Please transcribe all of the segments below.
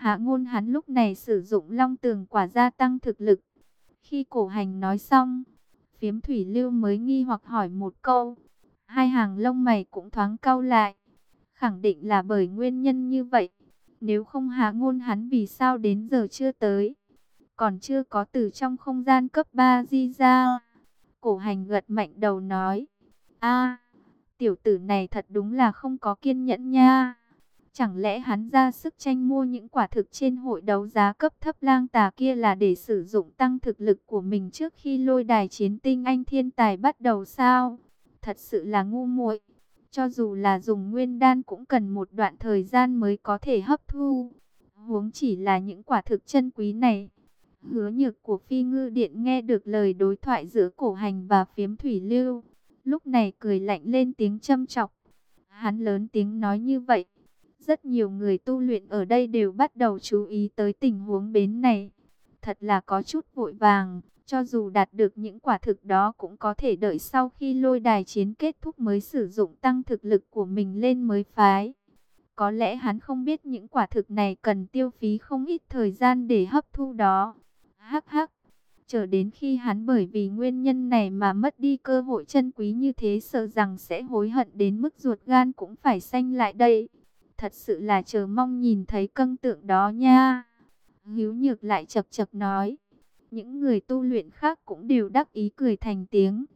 Hạ Ngôn hắn lúc này sử dụng long tường quả gia tăng thực lực. Khi Cổ Hành nói xong, Phiếm Thủy Lưu mới nghi hoặc hỏi một câu. Hai hàng lông mày cũng thoáng cau lại. Khẳng định là bởi nguyên nhân như vậy. Nếu không Hạ Ngôn hắn vì sao đến giờ chưa tới? Còn chưa có từ trong không gian cấp 3 di ra. Cổ Hành gật mạnh đầu nói. A, tiểu tử này thật đúng là không có kiên nhẫn nha. Chẳng lẽ hắn ra sức tranh mua những quả thực trên hội đấu giá cấp thấp lang tà kia là để sử dụng tăng thực lực của mình trước khi lôi đài chiến tinh anh thiên tài bắt đầu sao? Thật sự là ngu muội. Cho dù là dùng nguyên đan cũng cần một đoạn thời gian mới có thể hấp thu. Huống chỉ là những quả thực chân quý này. Hứa Nhược của Phi Ngư Điện nghe được lời đối thoại giữa Cổ Hành và Phiếm Thủy Lưu. Lúc này cười lạnh lên tiếng châm chọc. Hắn lớn tiếng nói như vậy. Rất nhiều người tu luyện ở đây đều bắt đầu chú ý tới tình huống bến này. Thật là có chút vội vàng, cho dù đạt được những quả thực đó cũng có thể đợi sau khi lôi đài chiến kết thúc mới sử dụng tăng thực lực của mình lên mới phái. Có lẽ hắn không biết những quả thực này cần tiêu phí không ít thời gian để hấp thu đó. Hắc hắc, chờ đến khi hắn bởi vì nguyên nhân này mà mất đi cơ hội chân quý như thế sợ rằng sẽ hối hận đến mức ruột gan cũng phải xanh lại đây. Thật sự là chờ mong nhìn thấy căng tượng đó nha. Hữu Nhược lại chậc chậc nói. Những người tu luyện khác cũng đều đắc ý cười thành tiếng.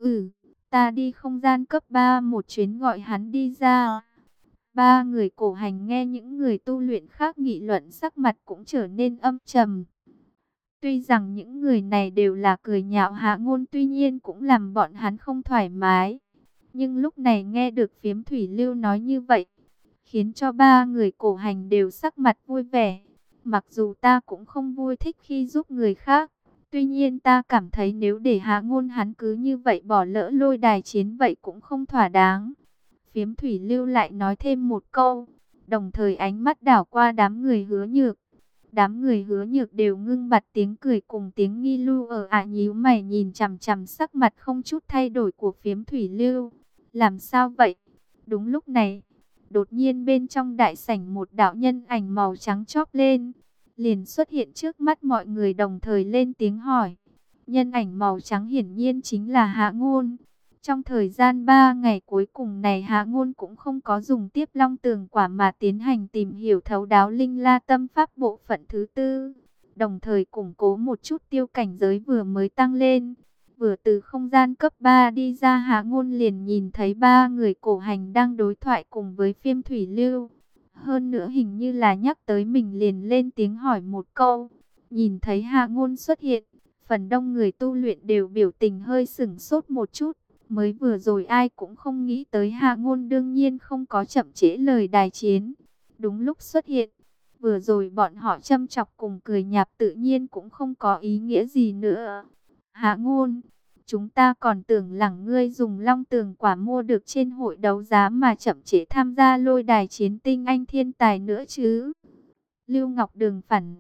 Ta đi không gian cấp 3 một chuyến gọi hắn đi ra. Ba người Cổ Hành nghe những người tu luyện khác nghị luận sắc mặt cũng trở nên âm trầm. Tuy rằng những người này đều là cười nhạo Hạ Ngôn tuy nhiên cũng làm bọn hắn không thoải mái. Nhưng lúc này nghe được Phiếm Thủy Lưu nói như vậy, khiến cho ba người Cổ Hành đều sắc mặt vui vẻ. Mặc dù ta cũng không vui thích khi giúp người khác, tuy nhiên ta cảm thấy nếu để Hạ Ngôn hắn cứ như vậy bỏ lỡ lôi đài chiến vậy cũng không thỏa đáng. Phiếm Thủy Lưu lại nói thêm một câu, đồng thời ánh mắt đảo qua đám người Hứa Nhược. Đám người Hứa Nhược đều ngưng bặt tiếng cười cùng tiếng nghi lưu ở nhíu mày nhìn chằm chằm sắc mặt không chút thay đổi của Phiếm Thủy Lưu. Làm sao vậy? Đúng lúc này, đột nhiên bên trong đại sảnh một đạo nhân ảnh màu trắng chóp lên, liền xuất hiện trước mắt mọi người đồng thời lên tiếng hỏi. Nhân ảnh màu trắng hiển nhiên chính là Hạ Ngôn. Trong thời gian 3 ngày cuối cùng này Hạ Ngôn cũng không có dùng tiếp long tường quả mà tiến hành tìm hiểu thấu đáo linh la tâm pháp bộ phận thứ 4. Đồng thời củng cố một chút tiêu cảnh giới vừa mới tăng lên. Vừa từ không gian cấp 3 đi ra Hạ Ngôn liền nhìn thấy ba người Cổ Hành đang đối thoại cùng với Phiêm Thủy Lưu. Hơn nữa hình như là nhắc tới mình liền lên tiếng hỏi một câu. Nhìn thấy Hạ Ngôn xuất hiện, phần đông người tu luyện đều biểu tình hơi sửng sốt một chút. Mới vừa rồi ai cũng không nghĩ tới Hạ Ngôn đương nhiên không có chậm trễ lời đài chiến. Đúng lúc xuất hiện, vừa rồi bọn họ châm chọc cùng cười nhạt tự nhiên cũng không có ý nghĩa gì nữa. Hạ Ngôn, chúng ta còn tưởng lẳng ngươi dùng long tường quả mua được trên hội đấu giá mà chậm trễ tham gia lôi đài chiến tinh anh thiên tài nữa chứ. Lưu Ngọc Đường phản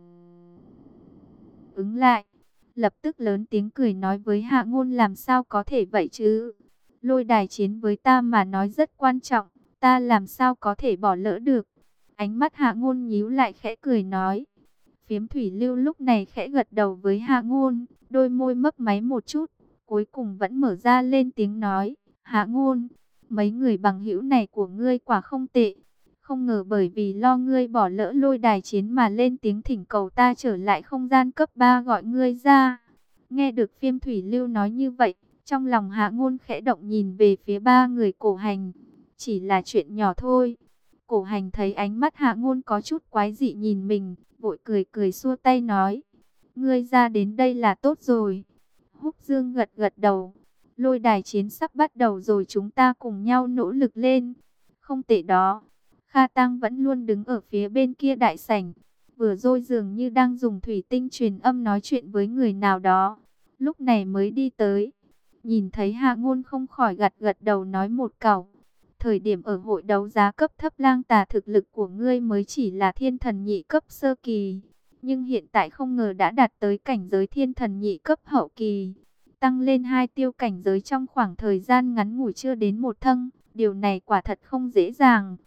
ứng lại, lập tức lớn tiếng cười nói với Hạ Ngôn làm sao có thể vậy chứ. Lôi đài chiến với ta mà nói rất quan trọng, ta làm sao có thể bỏ lỡ được. Ánh mắt Hạ Ngôn nhíu lại khẽ cười nói. Phiếm Thủy Lưu lúc này khẽ gật đầu với Hạ Ngôn, đôi môi mấp máy một chút, cuối cùng vẫn mở ra lên tiếng nói. Hạ Ngôn, mấy người bằng hữu này của ngươi quả không tệ. Không ngờ bởi vì lo ngươi bỏ lỡ lôi đài chiến mà lên tiếng thỉnh cầu ta trở lại không gian cấp 3 gọi ngươi ra. Nghe được Phiêm Thủy Lưu nói như vậy, trong lòng Hạ Ngôn khẽ động nhìn về phía ba người Cổ Hành. Chỉ là chuyện nhỏ thôi. Cổ Hành thấy ánh mắt Hạ Ngôn có chút quái dị nhìn mình, vội cười cười xua tay nói. Ngươi ra đến đây là tốt rồi. Húc Dương gật gật đầu. Lôi đài chiến sắp bắt đầu rồi chúng ta cùng nhau nỗ lực lên. Không tệ đó. Kha Tăng vẫn luôn đứng ở phía bên kia đại sảnh. Vừa rồi dường như đang dùng thủy tinh truyền âm nói chuyện với người nào đó. Lúc này mới đi tới. Nhìn thấy Hạ Ngôn không khỏi gật gật đầu nói một câu. Thời điểm ở hội đấu giá cấp thấp lang tà thực lực của ngươi mới chỉ là thiên thần nhị cấp sơ kỳ. Nhưng hiện tại không ngờ đã đạt tới cảnh giới thiên thần nhị cấp hậu kỳ. Tăng lên 2 tiêu cảnh giới trong khoảng thời gian ngắn ngủi chưa đến một thâng. Điều này quả thật không dễ dàng.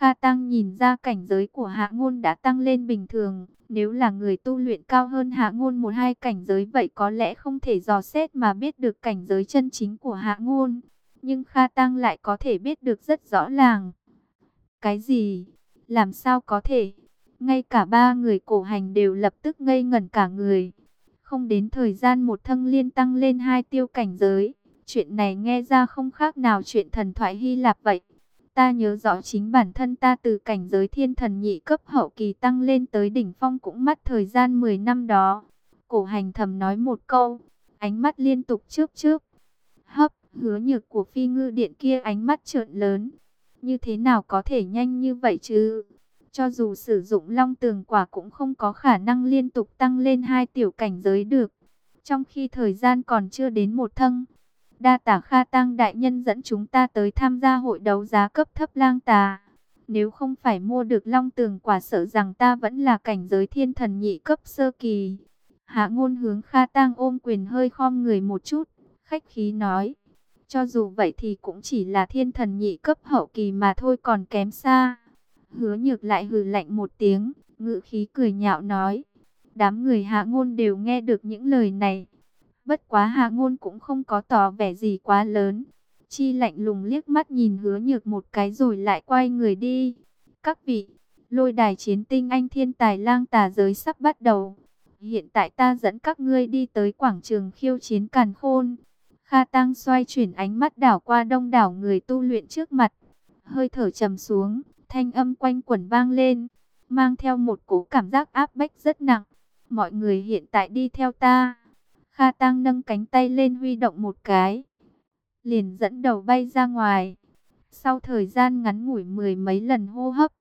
Kha Tăng nhìn ra cảnh giới của Hạ Ngôn đã tăng lên bình thường. Nếu là người tu luyện cao hơn Hạ Ngôn một hai cảnh giới vậy có lẽ không thể dò xét mà biết được cảnh giới chân chính của Hạ Ngôn. Nhưng Kha Tăng lại có thể biết được rất rõ ràng. Cái gì? Làm sao có thể? Ngay cả ba người cổ hành đều lập tức ngây ngẩn cả người. Không đến thời gian một Thâng Liên tăng lên 2 tiêu cảnh giới. Chuyện này nghe ra không khác nào chuyện thần thoại Hy Lạp vậy. Ta nhớ rõ chính bản thân ta từ cảnh giới thiên thần nhị cấp hậu kỳ tăng lên tới đỉnh phong cũng mất thời gian 10 năm đó. Cổ hành thầm nói một câu, ánh mắt liên tục chớp chớp. Hấp, Hứa Nhược của Phi Ngư Điện kia ánh mắt trợn lớn. Như thế nào có thể nhanh như vậy chứ? Cho dù sử dụng Long Tường Quả cũng không có khả năng liên tục tăng lên 2 tiểu cảnh giới được. Trong khi thời gian còn chưa đến một Thâng. Đa tả Kha Tăng đại nhân dẫn chúng ta tới tham gia hội đấu giá cấp thấp Lang Tà. Nếu không phải mua được Long Tường Quả sợ rằng ta vẫn là cảnh giới thiên thần nhị cấp sơ kỳ. Hạ Ngôn hướng Kha Tăng ôm quyền hơi khom người một chút, khách khí nói. Cho dù vậy thì cũng chỉ là thiên thần nhị cấp hậu kỳ mà thôi, còn kém xa. Hứa Nhược lại hừ lạnh một tiếng, ngữ khí cười nhạo nói. Đám người Hạ Ngôn đều nghe được những lời này. Bất quá Hạ Ngôn cũng không có tỏ vẻ gì quá lớn. Chi lạnh lùng liếc mắt nhìn Hứa Nhược một cái rồi lại quay người đi. Các vị, lôi đài chiến tinh anh thiên tài Lang Tà giới sắp bắt đầu. Hiện tại ta dẫn các ngươi đi tới quảng trường khiêu chiến Càn Khôn. Kha Tăng xoay chuyển ánh mắt đảo qua đông đảo người tu luyện trước mặt. Hơi thở trầm xuống, thanh âm quanh quẩn vang lên, mang theo một cỗ cảm giác áp bách rất nặng. Mọi người hiện tại đi theo ta. Kha Tăng nâng cánh tay lên huy động một cái, liền dẫn đầu bay ra ngoài. Sau thời gian ngắn ngủi mười mấy lần hô hấp,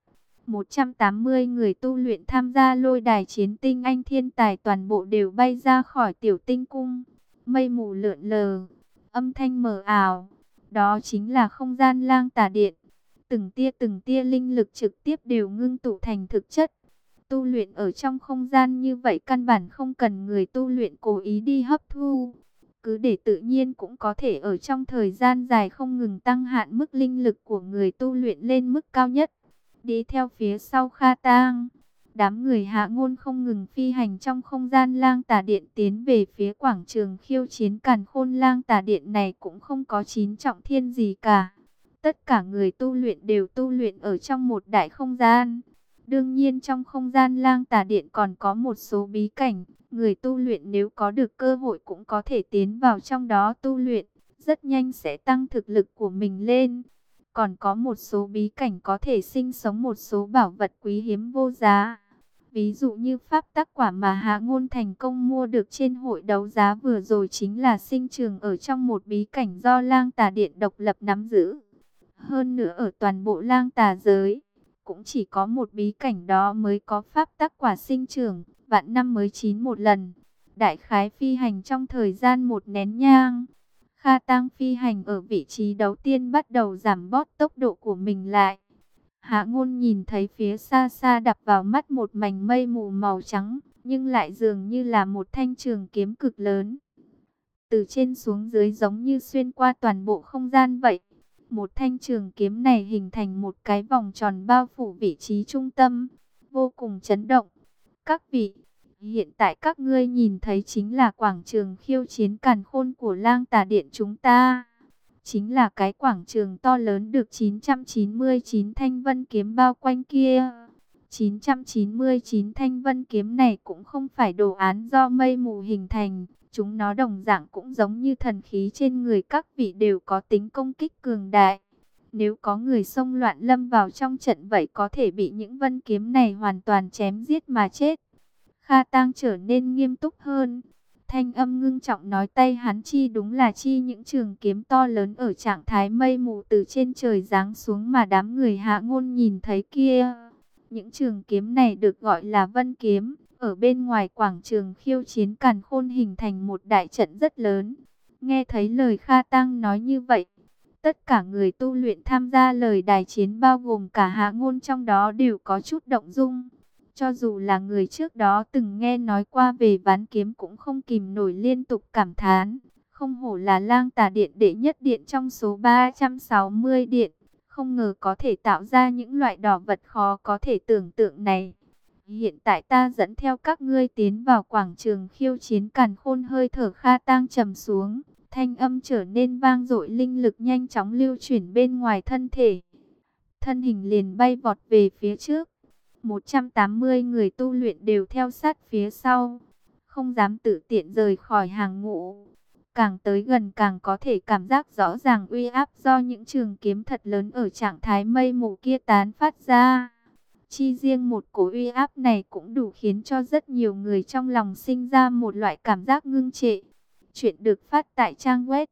180 người tu luyện tham gia lôi đài chiến tinh anh thiên tài toàn bộ đều bay ra khỏi tiểu tinh cung. Mây mù lượn lờ, âm thanh mờ ảo, đó chính là không gian Lang Tà Điện. Từng tia linh lực trực tiếp đều ngưng tụ thành thực chất. Tu luyện ở trong không gian như vậy căn bản không cần người tu luyện cố ý đi hấp thu. Cứ để tự nhiên cũng có thể ở trong thời gian dài không ngừng tăng hạn mức linh lực của người tu luyện lên mức cao nhất. Đi theo phía sau Kha Tăng, đám người Hạ Ngôn không ngừng phi hành trong không gian Lang Tà Điện tiến về phía quảng trường khiêu chiến Càn Khôn. Lang Tà Điện này cũng không có 9 trọng thiên gì cả. Tất cả người tu luyện đều tu luyện ở trong một đại không gian. Đương nhiên trong không gian Lang Tà Điện còn có một số bí cảnh. Người tu luyện nếu có được cơ hội cũng có thể tiến vào trong đó tu luyện. Rất nhanh sẽ tăng thực lực của mình lên. Còn có một số bí cảnh có thể sinh sống một số bảo vật quý hiếm vô giá. Ví dụ như pháp tắc quả mà Hạ Ngôn thành công mua được trên hội đấu giá vừa rồi chính là sinh trường ở trong một bí cảnh do Lang Tà Điện độc lập nắm giữ. Hơn nữa ở toàn bộ Lang Tà giới, cũng chỉ có một bí cảnh đó mới có pháp tắc quả sinh trưởng, vạn năm mới chín một lần. Đại khái phi hành trong thời gian một nén nhang. Kha Tăng phi hành ở vị trí đầu tiên bắt đầu giảm bớt tốc độ của mình lại. Hạ Ngôn nhìn thấy phía xa xa đập vào mắt một mảnh mây mù màu trắng, nhưng lại dường như là một thanh trường kiếm cực lớn. Từ trên xuống dưới giống như xuyên qua toàn bộ không gian vậy. Một thanh trường kiếm này hình thành một cái vòng tròn bao phủ vị trí trung tâm, vô cùng chấn động. Các vị, hiện tại các ngươi nhìn thấy chính là quảng trường khiêu chiến Càn Khôn của Lang Tà Điện chúng ta. Chính là cái quảng trường to lớn được 999 thanh vân kiếm bao quanh kia. 999 thanh vân kiếm này cũng không phải đồ án do mây mù hình thành. Chúng nó đồng dạng cũng giống như thần khí trên người các vị đều có tính công kích cường đại. Nếu có người xông loạn lâm vào trong trận vậy có thể bị những vân kiếm này hoàn toàn chém giết mà chết. Kha Tăng trở nên nghiêm túc hơn. Thanh âm ngưng trọng nói tay hắn chi đúng là chi những trường kiếm to lớn ở trạng thái mây mù từ trên trời giáng xuống mà đám người Hạ Ngôn nhìn thấy kia. Những trường kiếm này được gọi là vân kiếm. Ở bên ngoài quảng trường khiêu chiến Càn Khôn hình thành một đại trận rất lớn. Nghe thấy lời Kha Tăng nói như vậy, tất cả người tu luyện tham gia lời đài chiến bao gồm cả Hạ Ngôn trong đó đều có chút động dung. Cho dù là người trước đó từng nghe nói qua về ván kiếm cũng không kìm nổi liên tục cảm thán. Không hổ là Lang Tà Điện đệ nhất điện trong số 360 điện. Không ngờ có thể tạo ra những loại đỏ vật khó có thể tưởng tượng này. Hiện tại ta dẫn theo các ngươi tiến vào quảng trường khiêu chiến càn khôn. Hơi thở Kha Tang trầm xuống, thanh âm trở nên vang dội, linh lực nhanh chóng lưu chuyển bên ngoài thân thể. Thân hình liền bay vọt về phía trước. 180 người tu luyện đều theo sát phía sau, không dám tự tiện rời khỏi hàng ngũ. Càng tới gần càng có thể cảm giác rõ ràng uy áp do những trường kiếm thật lớn ở trạng thái mây mù kia tán phát ra. Chi riêng một cổ uy áp này cũng đủ khiến cho rất nhiều người trong lòng sinh ra một loại cảm giác ngưng trệ. Chuyện được phát tại trang web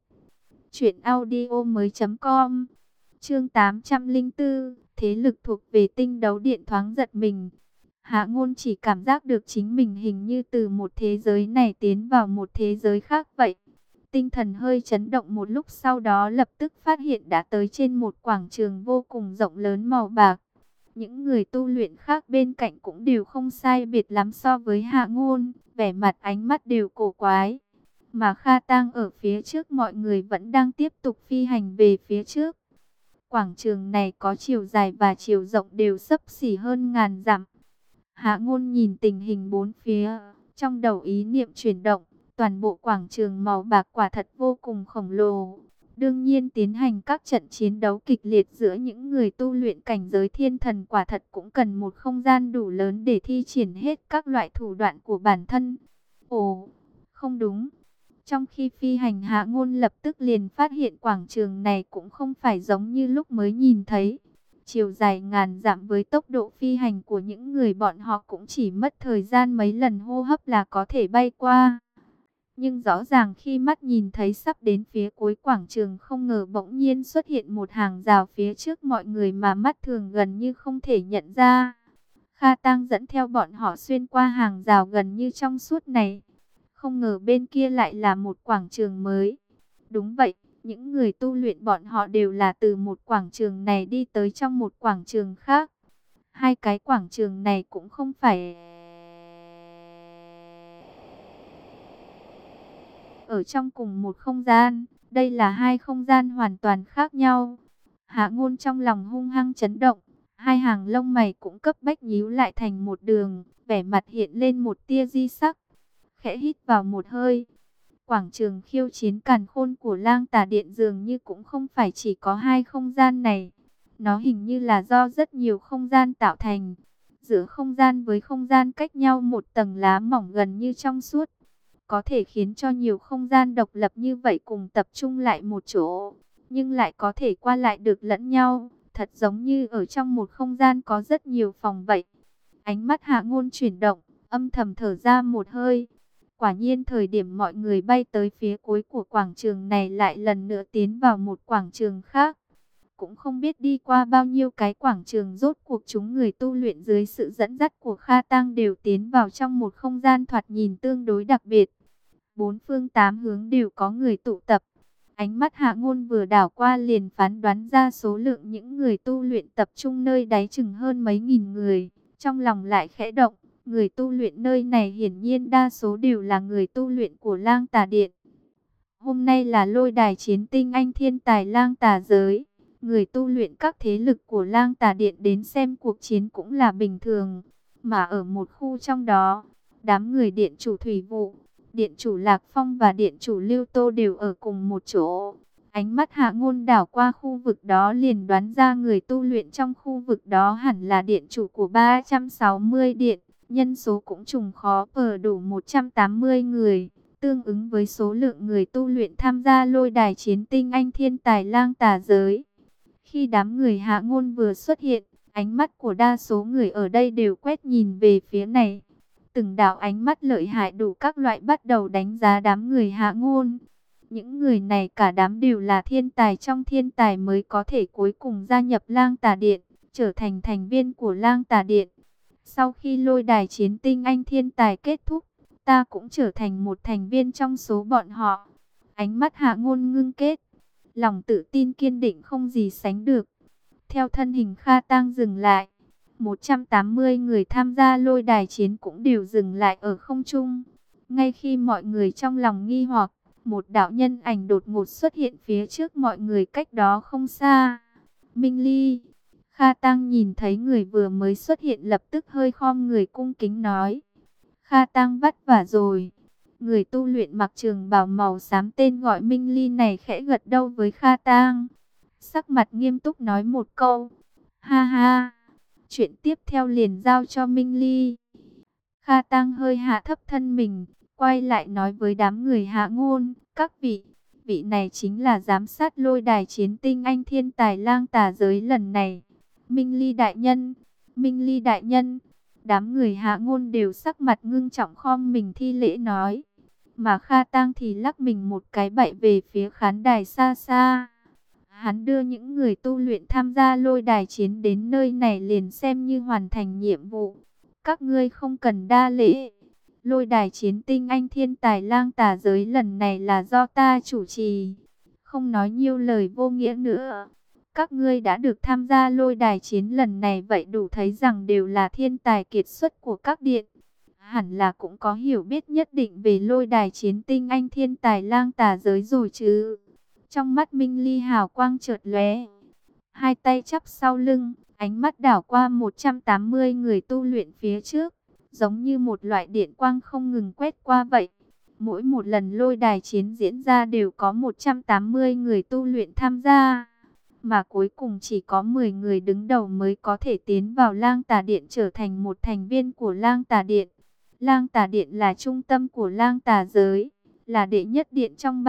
truyệnaudiomoi.com. Chương 804, thế lực thuộc về Tinh Đấu Điện thoáng giật mình. Hạ Ngôn chỉ cảm giác được chính mình hình như từ một thế giới này tiến vào một thế giới khác vậy. Tinh thần hơi chấn động một lúc, sau đó lập tức phát hiện đã tới trên một quảng trường vô cùng rộng lớn màu bạc. Những người tu luyện khác bên cạnh cũng đều không sai biệt lắm so với Hạ Ngôn, vẻ mặt ánh mắt đều cổ quái. Mà Kha Tang ở phía trước mọi người vẫn đang tiếp tục phi hành về phía trước. Quảng trường này có chiều dài và chiều rộng đều xấp xỉ hơn ngàn dặm. Hạ Ngôn nhìn tình hình bốn phía, trong đầu ý niệm chuyển động, toàn bộ quảng trường màu bạc quả thật vô cùng khổng lồ. Đương nhiên tiến hành các trận chiến đấu kịch liệt giữa những người tu luyện cảnh giới thiên thần quả thật cũng cần một không gian đủ lớn để thi triển hết các loại thủ đoạn của bản thân. Ồ, không đúng. Trong khi phi hành, Hạ Ngôn lập tức liền phát hiện quảng trường này cũng không phải giống như lúc mới nhìn thấy. Chiều dài ngàn dặm, với tốc độ phi hành của những người bọn họ cũng chỉ mất thời gian mấy lần hô hấp là có thể bay qua. Nhưng rõ ràng khi mắt nhìn thấy sắp đến phía cuối quảng trường, không ngờ bỗng nhiên xuất hiện một hàng rào phía trước mọi người mà mắt thường gần như không thể nhận ra. Kha Tang dẫn theo bọn họ xuyên qua hàng rào gần như trong suốt này. Không ngờ bên kia lại là một quảng trường mới. Đúng vậy, những người tu luyện bọn họ đều là từ một quảng trường này đi tới trong một quảng trường khác. Hai cái quảng trường này cũng không phải ở trong cùng một không gian, đây là hai không gian hoàn toàn khác nhau. Hạ Ngôn trong lòng hung hăng chấn động, hai hàng lông mày cũng cấp bách nhíu lại thành một đường, vẻ mặt hiện lên một tia di sắc. Khẽ hít vào một hơi. Quảng trường khiêu chiến càn khôn của Lang Tà Điện dường như cũng không phải chỉ có hai không gian này. Nó hình như là do rất nhiều không gian tạo thành. Giữa không gian với không gian cách nhau một tầng lá mỏng gần như trong suốt. Có thể khiến cho nhiều không gian độc lập như vậy cùng tập trung lại một chỗ. Nhưng lại có thể qua lại được lẫn nhau. Thật giống như ở trong một không gian có rất nhiều phòng vậy. Ánh mắt Hạ Ngôn chuyển động, âm thầm thở ra một hơi. Quả nhiên thời điểm mọi người bay tới phía cuối của quảng trường này lại lần nữa tiến vào một quảng trường khác. Cũng không biết đi qua bao nhiêu cái quảng trường, rốt cuộc chúng người tu luyện dưới sự dẫn dắt của Kha Tang đều tiến vào trong một không gian thoạt nhìn tương đối đặc biệt. Bốn phương tám hướng đều có người tụ tập. Ánh mắt Hạ Ngôn vừa đảo qua liền phán đoán ra số lượng những người tu luyện tập trung nơi đáy chừng hơn mấy nghìn người. Trong lòng lại khẽ động. Người tu luyện nơi này hiển nhiên đa số đều là người tu luyện của Lang Tà Điện. Hôm nay là lôi đài chiến tinh anh thiên tài Lang Tà giới. Người tu luyện các thế lực của Lang Tà Điện đến xem cuộc chiến cũng là bình thường. Mà ở một khu trong đó, đám người điện chủ Thủy Vụ, điện chủ Lạc Phong và điện chủ Lưu Tô đều ở cùng một chỗ. Ánh mắt Hạ Ngôn đảo qua khu vực đó liền đoán ra người tu luyện trong khu vực đó hẳn là điện chủ của 360 điện. Nhân số cũng trùng khó ở đủ 180 người, tương ứng với số lượng người tu luyện tham gia lôi đài chiến tinh anh thiên tài Lang Tà giới. Khi đám người Hạ Ngôn vừa xuất hiện, ánh mắt của đa số người ở đây đều quét nhìn về phía này. Từng đạo ánh mắt lợi hại đủ các loại bắt đầu đánh giá đám người Hạ Ngôn. Những người này cả đám đều là thiên tài trong thiên tài mới có thể cuối cùng gia nhập Lang Tà Điện, trở thành thành viên của Lang Tà Điện. Sau khi lôi đài chiến tinh anh thiên tài kết thúc, ta cũng trở thành một thành viên trong số bọn họ. Ánh mắt Hạ Ngôn ngưng kết, lòng tự tin kiên định không gì sánh được. Theo thân hình Kha Tang dừng lại, 180 người tham gia lôi đài chiến cũng đều dừng lại ở không trung. Ngay khi mọi người trong lòng nghi hoặc, một đạo nhân ảnh đột ngột xuất hiện phía trước mọi người cách đó không xa. Minh Ly. Kha Tăng nhìn thấy người vừa mới xuất hiện lập tức hơi khom người cung kính nói. Kha Tăng vất vả rồi. Người tu luyện mặc trường bào màu xám tên gọi Minh Ly này khẽ gật đầu với Kha Tăng. Sắc mặt nghiêm túc nói một câu. Ha ha. Chuyện tiếp theo liền giao cho Minh Ly. Kha Tăng hơi hạ thấp thân mình, quay lại nói với đám người Hạ Ngôn. Các vị, vị này chính là giám sát lôi đài chiến tinh anh thiên tài lang tà giới lần này. Minh Ly đại nhân, Minh Ly đại nhân. Đám người Hạ Ngôn đều sắc mặt ngưng trọng khom mình thi lễ nói. Mà Kha Tăng thì lắc mình một cái bậy về phía khán đài xa xa. Hắn đưa những người tu luyện tham gia lôi đài chiến đến nơi này liền xem như hoàn thành nhiệm vụ. Các ngươi không cần đa lễ. Lôi đài chiến tinh anh thiên tài lang tà giới lần này là do ta chủ trì. Không nói nhiều lời vô nghĩa nữa. Các ngươi đã được tham gia lôi đài chiến lần này vậy đủ thấy rằng đều là thiên tài kiệt xuất của các điện. Hẳn là cũng có hiểu biết nhất định về lôi đài chiến tinh anh thiên tài lang tà giới rồi chứ. Trong mắt Minh Ly hào quang chợt lóe, hai tay chắp sau lưng, ánh mắt đảo qua 180 người tu luyện phía trước, giống như một loại điện quang không ngừng quét qua vậy. Mỗi một lần lôi đài chiến diễn ra đều có 180 người tu luyện tham gia, mà cuối cùng chỉ có 10 người đứng đầu mới có thể tiến vào Lang Tà Điện trở thành một thành viên của Lang Tà Điện. Lang Tà Điện là trung tâm của Lang Tà giới, là đệ nhất điện trong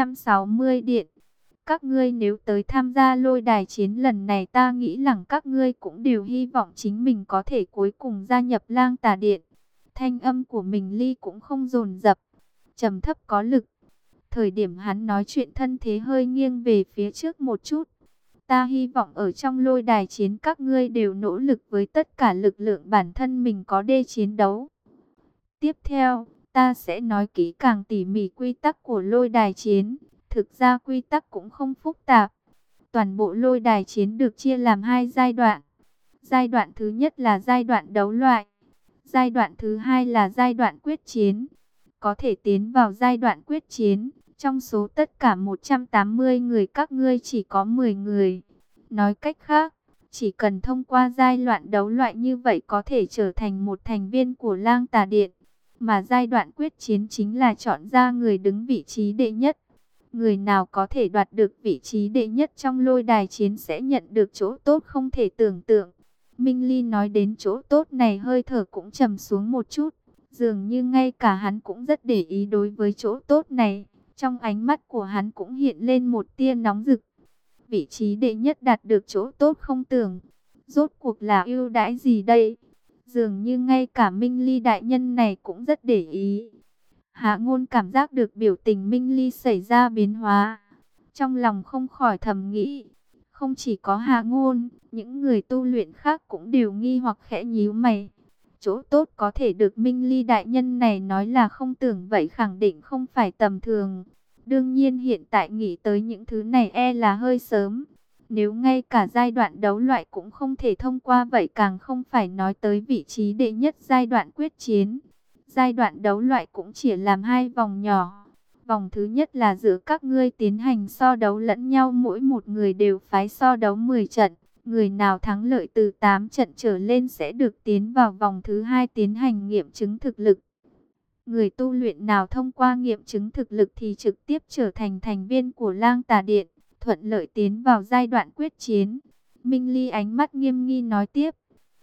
360 điện. Các ngươi nếu tới tham gia lôi đài chiến lần này ta nghĩ rằng các ngươi cũng đều hy vọng chính mình có thể cuối cùng gia nhập Lang Tà Điện. Thanh âm của mình Ly cũng không dồn dập, trầm thấp có lực. Thời điểm hắn nói chuyện thân thế hơi nghiêng về phía trước một chút. Ta hy vọng ở trong lôi đài chiến các ngươi đều nỗ lực với tất cả lực lượng bản thân mình có để chiến đấu. Tiếp theo, ta sẽ nói kỹ càng tỉ mỉ quy tắc của lôi đài chiến. Thực ra quy tắc cũng không phức tạp. Toàn bộ lôi đài chiến được chia làm hai giai đoạn. Giai đoạn thứ nhất là giai đoạn đấu loại. Giai đoạn thứ hai là giai đoạn quyết chiến. Có thể tiến vào giai đoạn quyết chiến. Trong số tất cả 180 người các ngươi chỉ có 10 người. Nói cách khác, chỉ cần thông qua giai đoạn đấu loại như vậy có thể trở thành một thành viên của Lang Tà Điện. Mà giai đoạn quyết chiến chính là chọn ra người đứng vị trí đệ nhất. Người nào có thể đoạt được vị trí đệ nhất trong lôi đài chiến sẽ nhận được chỗ tốt không thể tưởng tượng. Minh Ly nói đến chỗ tốt này hơi thở cũng trầm xuống một chút. Dường như ngay cả hắn cũng rất để ý đối với chỗ tốt này. Trong ánh mắt của hắn cũng hiện lên một tia nóng rực. Vị trí đệ nhất đạt được chỗ tốt không tưởng. Rốt cuộc là ưu đãi gì đây? Dường như ngay cả Minh Ly đại nhân này cũng rất để ý. Hạ Ngôn cảm giác được biểu tình Minh Ly xảy ra biến hóa. Trong lòng không khỏi thầm nghĩ. Không chỉ có Hạ Ngôn, những người tu luyện khác cũng đều nghi hoặc khẽ nhíu mày. Chỗ tốt có thể được Minh Ly đại nhân này nói là không tưởng vậy khẳng định không phải tầm thường. Đương nhiên hiện tại nghĩ tới những thứ này e là hơi sớm. Nếu ngay cả giai đoạn đấu loại cũng không thể thông qua vậy càng không phải nói tới vị trí đệ nhất giai đoạn quyết chiến. Giai đoạn đấu loại cũng chỉ làm hai vòng nhỏ. Vòng thứ nhất là giữa các ngươi tiến hành so đấu lẫn nhau, mỗi một người đều phái so đấu 10 trận. Người nào thắng lợi từ 8 trận trở lên sẽ được tiến vào vòng thứ hai tiến hành nghiệm chứng thực lực. Người tu luyện nào thông qua nghiệm chứng thực lực thì trực tiếp trở thành thành viên của Lang Tà Điện, thuận lợi tiến vào giai đoạn quyết chiến. Minh Ly ánh mắt nghiêm nghi nói tiếp.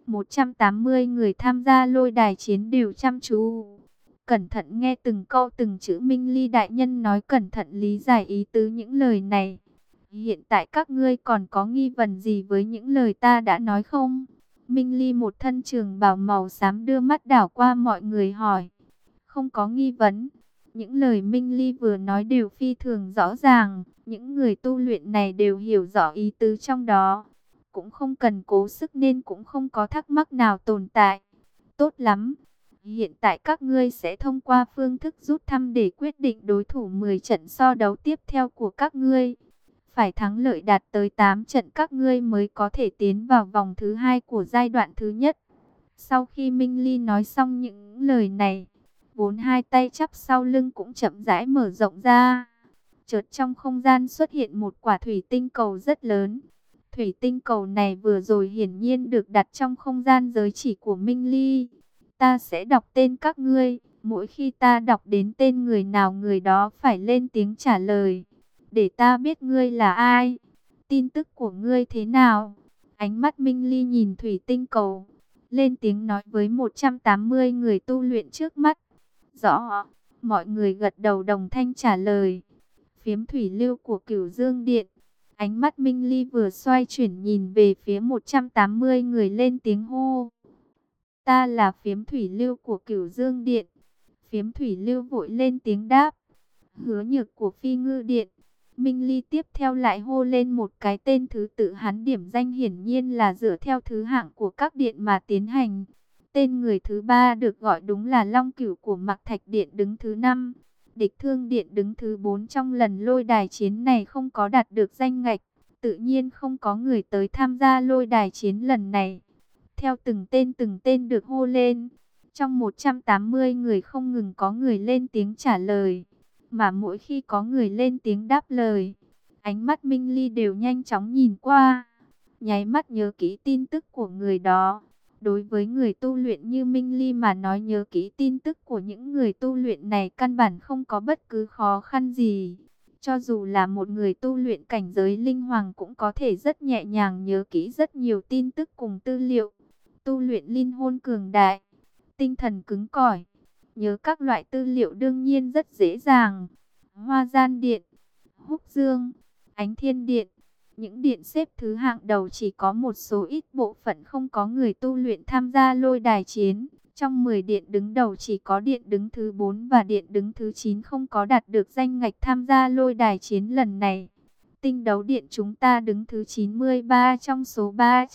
180 người tham gia lôi đài chiến đều chăm chú. Cẩn thận nghe từng câu từng chữ Minh Ly đại nhân nói, cẩn thận lý giải ý tứ những lời này. Hiện tại các ngươi còn có nghi vấn gì với những lời ta đã nói không? Minh Ly một thân trường bào màu xám đưa mắt đảo qua mọi người hỏi. Không có nghi vấn. Những lời Minh Ly vừa nói đều phi thường rõ ràng. Những người tu luyện này đều hiểu rõ ý tứ trong đó. Cũng không cần cố sức nên cũng không có thắc mắc nào tồn tại. Tốt lắm. Hiện tại các ngươi sẽ thông qua phương thức rút thăm để quyết định đối thủ 10 trận so đấu tiếp theo của các ngươi. Phải thắng lợi đạt tới 8 trận các ngươi mới có thể tiến vào vòng thứ hai của giai đoạn thứ nhất. Sau khi Minh Ly nói xong những lời này, vốn hai tay chắp sau lưng cũng chậm rãi mở rộng ra. Chợt trong không gian xuất hiện một quả thủy tinh cầu rất lớn. Thủy tinh cầu này vừa rồi hiển nhiên được đặt trong không gian giới chỉ của Minh Ly. Ta sẽ đọc tên các ngươi, mỗi khi ta đọc đến tên người nào người đó phải lên tiếng trả lời, để ta biết ngươi là ai, tin tức của ngươi thế nào. Ánh mắt Minh Ly nhìn thủy tinh cầu, lên tiếng nói với 180 người tu luyện trước mắt. Rõ, mọi người gật đầu đồng thanh trả lời. Phiếm thủy lưu của Cửu Dương Điện. Ánh mắt Minh Ly vừa xoay chuyển nhìn về phía 180 người lên tiếng hô. Ta là phiếm thủy lưu của Cửu Dương Điện. Phiếm thủy lưu vội lên tiếng đáp. Hứa Nhược của Phi Ngư Điện. Minh Ly tiếp theo lại hô lên một cái tên thứ tự, hắn điểm danh hiển nhiên là dựa theo thứ hạng của các điện mà tiến hành. Tên người thứ ba được gọi đúng là Long Cửu của Mạc Thạch Điện đứng thứ 5. Địch Thương Điện đứng thứ 4. Trong lần lôi đài chiến này không có đạt được danh ngạch, tự nhiên không có người tới tham gia lôi đài chiến lần này. Theo từng tên được hô lên, trong 180 người không ngừng có người lên tiếng trả lời, mà mỗi khi có người lên tiếng đáp lời, ánh mắt Minh Ly đều nhanh chóng nhìn qua, nháy mắt nhớ kỹ tin tức của người đó. Đối với người tu luyện như Minh Ly mà nói, nhớ kỹ tin tức của những người tu luyện này căn bản không có bất cứ khó khăn gì. Cho dù là một người tu luyện cảnh giới linh hoàng cũng có thể rất nhẹ nhàng nhớ kỹ rất nhiều tin tức cùng tư liệu. Tu luyện linh hồn cường đại, tinh thần cứng cỏi, nhớ các loại tư liệu đương nhiên rất dễ dàng. Hoa Gian Điện, Húc Dương, Ánh Thiên Điện, những điện xếp thứ hạng đầu chỉ có một số ít bộ phận không có người tu luyện tham gia lôi đài chiến. Trong 10 điện đứng đầu chỉ có điện đứng thứ 4 và điện đứng thứ 9 không có đạt được danh ngạch tham gia lôi đài chiến lần này. Tinh đấu điện chúng ta đứng thứ 93 trong số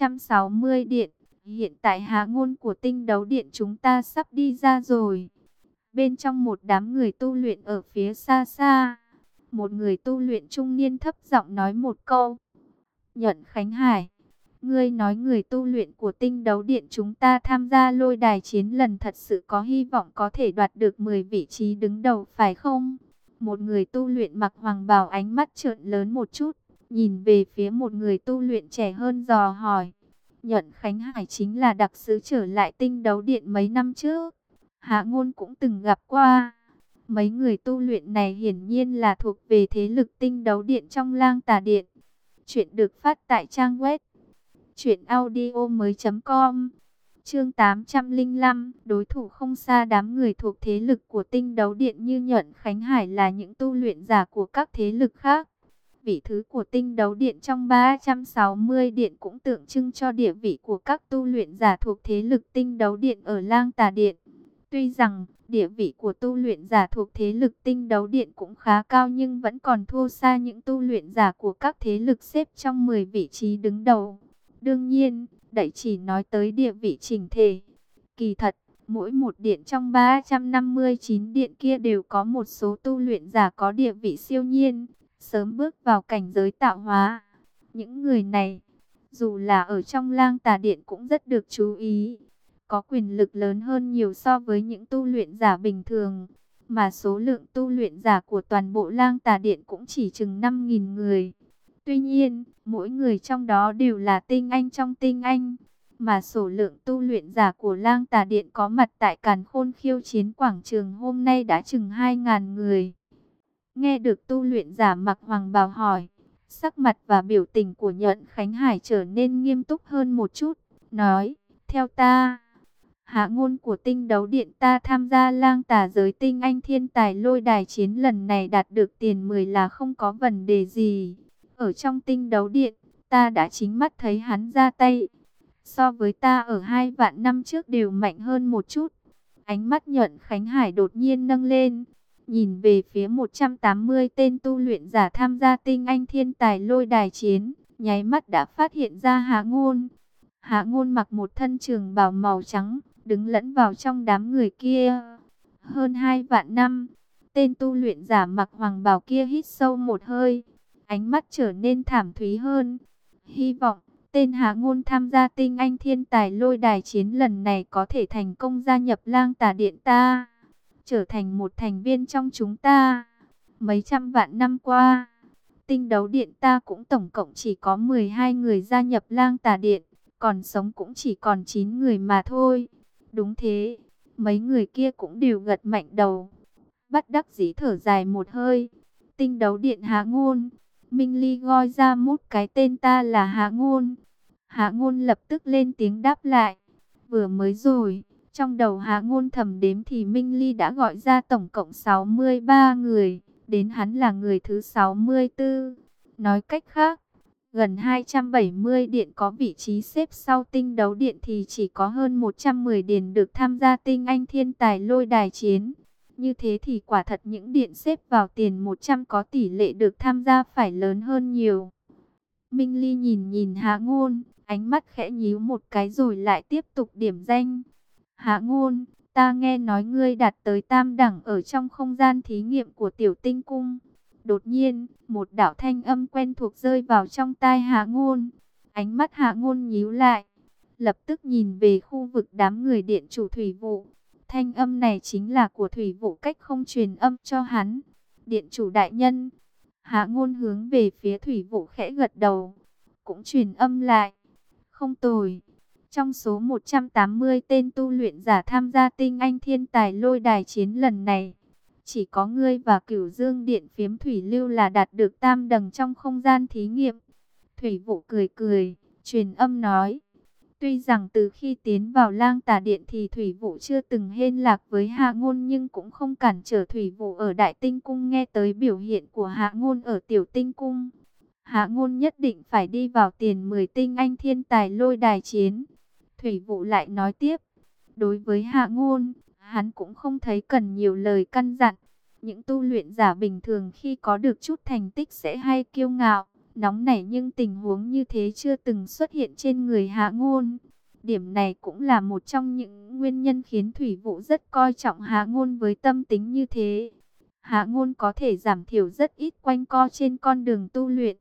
360 điện. Hiện tại hạ ngôn của tinh đấu điện chúng ta sắp đi ra rồi. Bên trong một đám người tu luyện ở phía xa xa, một người tu luyện trung niên thấp giọng nói một câu. Nhận Khánh Hải, ngươi nói người tu luyện của tinh đấu điện chúng ta tham gia lôi đài chiến lần thật sự có hy vọng có thể đoạt được 10 vị trí đứng đầu phải không? Một người tu luyện mặc hoàng bào ánh mắt trợn lớn một chút, nhìn về phía một người tu luyện trẻ hơn dò hỏi. Nhận Khánh Hải chính là đặc sứ trở lại tinh đấu điện mấy năm trước. Hạ Ngôn cũng từng gặp qua. Mấy người tu luyện này hiển nhiên là thuộc về thế lực tinh đấu điện trong Lang Tà Điện. Chuyện được phát tại trang web truyệnaudiomoi.com. Chương 805, đối thủ không xa. Đám người thuộc thế lực của tinh đấu điện như Nhận Khánh Hải là những tu luyện giả của các thế lực khác. Vị thứ của tinh đấu điện trong 360 điện cũng tượng trưng cho địa vị của các tu luyện giả thuộc thế lực tinh đấu điện ở Lang Tà Điện. Tuy rằng địa vị của tu luyện giả thuộc thế lực tinh đấu điện cũng khá cao, nhưng vẫn còn thua xa những tu luyện giả của các thế lực xếp trong 10 vị trí đứng đầu. Đương nhiên, đây chỉ nói tới địa vị chỉnh thể. Kỳ thật, mỗi một điện trong 359 điện kia đều có một số tu luyện giả có địa vị siêu nhiên, sớm bước vào cảnh giới tạo hóa. Những người này, dù là ở trong Lang Tà Điện cũng rất được chú ý, có quyền lực lớn hơn nhiều so với những tu luyện giả bình thường. Mà số lượng tu luyện giả của toàn bộ Lang Tà Điện cũng chỉ chừng 5.000 người. Tuy nhiên, mỗi người trong đó đều là tinh anh trong tinh anh. Mà số lượng tu luyện giả của Lang Tà Điện có mặt tại Càn Khôn khiêu chiến quảng trường hôm nay đã chừng 2.000 người. Nghe được tu luyện giả mặc hoàng bào hỏi, sắc mặt và biểu tình của Nhận Khánh Hải trở nên nghiêm túc hơn một chút, nói, theo ta, hạ ngôn của tinh đấu điện ta tham gia Lang Tà giới tinh anh thiên tài lôi đài chiến lần này đạt được tiền 10 là không có vấn đề gì. Ở trong tinh đấu điện, ta đã chính mắt thấy hắn ra tay. So với ta ở 2 vạn năm trước đều mạnh hơn một chút. Ánh mắt Nhận Khánh Hải đột nhiên nâng lên, nhìn về phía 180 tên tu luyện giả tham gia tinh anh thiên tài lôi đài chiến, nháy mắt đã phát hiện ra Hạ Ngôn. Hạ Ngôn mặc một thân trường bào màu trắng, đứng lẫn vào trong đám người kia. Hơn 2 vạn năm, tên tu luyện giả mặc hoàng bào kia hít sâu một hơi, ánh mắt trở nên thảm thúy hơn. Hy vọng tên Hạ Ngôn tham gia tinh anh thiên tài lôi đài chiến lần này có thể thành công gia nhập Lang Tà Điện ta, trở thành một thành viên trong chúng ta. Mấy trăm vạn năm qua, Tinh đấu điện ta cũng tổng cộng chỉ có 12 người gia nhập Lang Tà Điện, còn sống cũng chỉ còn 9 người mà thôi. Đúng thế, mấy người kia cũng đều gật mạnh đầu. Bất đắc dĩ thở dài một hơi. Tinh đấu điện Hạ Ngôn. Minh Ly gọi ra một cái tên, ta là Hạ Ngôn. Hạ Ngôn lập tức lên tiếng đáp lại. Vừa mới rồi, trong đầu Hạ Ngôn thầm đếm thì Minh Ly đã gọi ra tổng cộng 63 người. Đến hắn là người thứ 64. Nói cách khác, gần 270 điện có vị trí xếp sau tinh đấu điện thì chỉ có hơn 110 điện được tham gia tinh anh thiên tài lôi đài chiến. Như thế thì quả thật những điện xếp vào tiền 100 có tỷ lệ được tham gia phải lớn hơn nhiều. Minh Ly nhìn nhìn Hạ Ngôn, ánh mắt khẽ nhíu một cái rồi lại tiếp tục điểm danh. Hạ Ngôn, ta nghe nói ngươi đạt tới tam đẳng ở trong không gian thí nghiệm của Tiểu Tinh Cung. Đột nhiên, một đạo thanh âm quen thuộc rơi vào trong tai Hạ Ngôn. Ánh mắt Hạ Ngôn nhíu lại, lập tức nhìn về khu vực đám người điện chủ Thủy Vụ. Thanh âm này chính là của Thủy Vụ cách không truyền âm cho hắn. Điện chủ đại nhân. Hạ Ngôn hướng về phía Thủy Vụ khẽ gật đầu, cũng truyền âm lại. Không tồi. Trong số 180 tên tu luyện giả tham gia tinh anh thiên tài lôi đài chiến lần này, chỉ có ngươi và Cửu Dương Điện Phiếm Thủy Lưu là đạt được tam đẳng trong không gian thí nghiệm. Thủy Vụ cười cười, truyền âm nói. Tuy rằng từ khi tiến vào Lang Tà Điện thì Thủy Vụ chưa từng hên lạc với Hạ Ngôn, nhưng cũng không cản trở Thủy Vụ ở Đại Tinh Cung nghe tới biểu hiện của Hạ Ngôn ở Tiểu Tinh Cung. Hạ Ngôn nhất định phải đi vào tiền 10 tinh anh thiên tài lôi đài chiến. Thủy Vụ lại nói tiếp, đối với Hạ Ngôn, hắn cũng không thấy cần nhiều lời căn dặn. Những tu luyện giả bình thường khi có được chút thành tích sẽ hay kiêu ngạo, nóng nảy, nhưng tình huống như thế chưa từng xuất hiện trên người Hạ Ngôn. Điểm này cũng là một trong những nguyên nhân khiến Thủy Vụ rất coi trọng Hạ Ngôn với tâm tính như thế. Hạ Ngôn có thể giảm thiểu rất ít quanh co trên con đường tu luyện.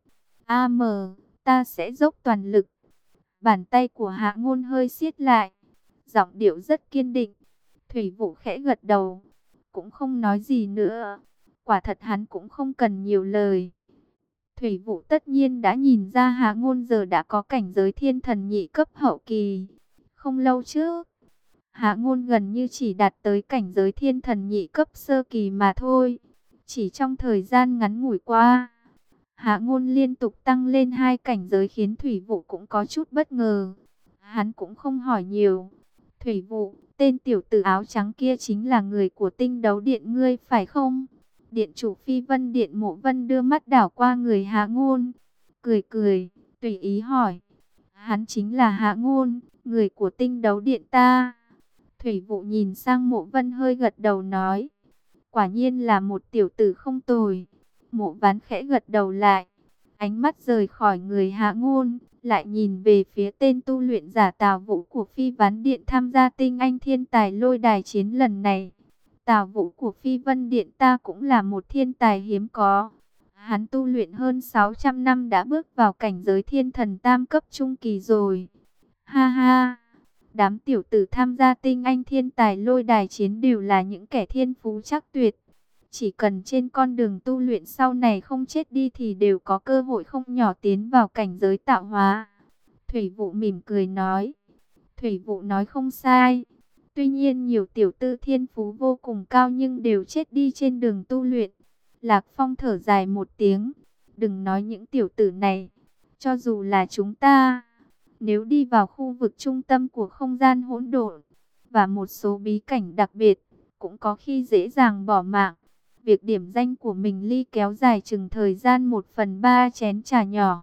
Ta sẽ dốc toàn lực. Bàn tay của Hạ Ngôn hơi siết lại, giọng điệu rất kiên định. Thủy Vụ khẽ gật đầu, cũng không nói gì nữa. Quả thật hắn cũng không cần nhiều lời. Thủy Vụ tất nhiên đã nhìn ra Hạ Ngôn giờ đã có cảnh giới thiên thần nhị cấp hậu kỳ. Không lâu trước, Hạ Ngôn gần như chỉ đạt tới cảnh giới thiên thần nhị cấp sơ kỳ mà thôi. Chỉ trong thời gian ngắn ngủi qua, Hạ Ngôn liên tục tăng lên 2 cảnh giới khiến Thủy Vụ cũng có chút bất ngờ. Hắn cũng không hỏi nhiều. Thủy Vụ, tên tiểu tử áo trắng kia chính là người của tinh đấu điện ngươi phải không? Điện chủ Phi Vân Điện Mộ Vân đưa mắt đảo qua người Hạ Ngôn, cười cười, tùy ý hỏi. Hắn chính là Hạ Ngôn, người của tinh đấu điện ta. Thủy Vụ nhìn sang Mộ Vân hơi gật đầu nói, quả nhiên là một tiểu tử không tồi. Mộ Ván khẽ gật đầu lại, ánh mắt rời khỏi người Hạ Ngôn, lại nhìn về phía tên tu luyện giả Tào Vũ của Phi Ván Điện tham gia tinh anh thiên tài lôi đài chiến lần này. Tào Vũ của Phi Vân Điện ta cũng là một thiên tài hiếm có. Hắn tu luyện hơn 600 năm đã bước vào cảnh giới thiên thần tam cấp trung kỳ rồi. Ha ha, đám tiểu tử tham gia tinh anh thiên tài lôi đài chiến đều là những kẻ thiên phú chắc tuyệt. Chỉ cần trên con đường tu luyện sau này không chết đi thì đều có cơ hội không nhỏ tiến vào cảnh giới tạo hóa. Thủy Vụ mỉm cười nói. Thủy Vụ nói không sai. Tuy nhiên nhiều tiểu tư thiên phú vô cùng cao nhưng đều chết đi trên đường tu luyện. Lạc Phong thở dài một tiếng. Đừng nói những tiểu tử này. Cho dù là chúng ta, nếu đi vào khu vực trung tâm của không gian hỗn độn và một số bí cảnh đặc biệt, cũng có khi dễ dàng bỏ mạng. Việc điểm danh của mình Ly kéo dài chừng thời gian 1/3 chén trà nhỏ.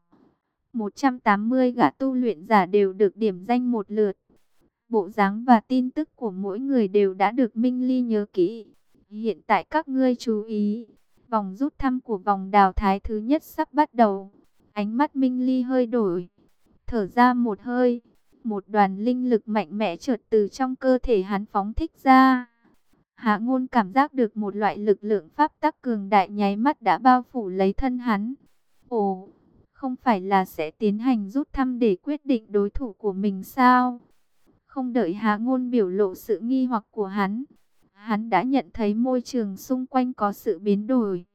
180 gã tu luyện giả đều được điểm danh một lượt. Bộ dáng và tin tức của mỗi người đều đã được Minh Ly nhớ kỹ. Hiện tại các ngươi chú ý, vòng rút thăm của vòng đào thái thứ nhất sắp bắt đầu. Ánh mắt Minh Ly hơi đổi, thở ra một hơi. Một đoàn linh lực mạnh mẽ chợt từ trong cơ thể hắn phóng thích ra. Hạ Ngôn cảm giác được một loại lực lượng pháp tắc cường đại nháy mắt đã bao phủ lấy thân hắn. Ồ, không phải là sẽ tiến hành rút thăm để quyết định đối thủ của mình sao? Không đợi Hạ Ngôn biểu lộ sự nghi hoặc của hắn đã nhận thấy môi trường xung quanh có sự biến đổi.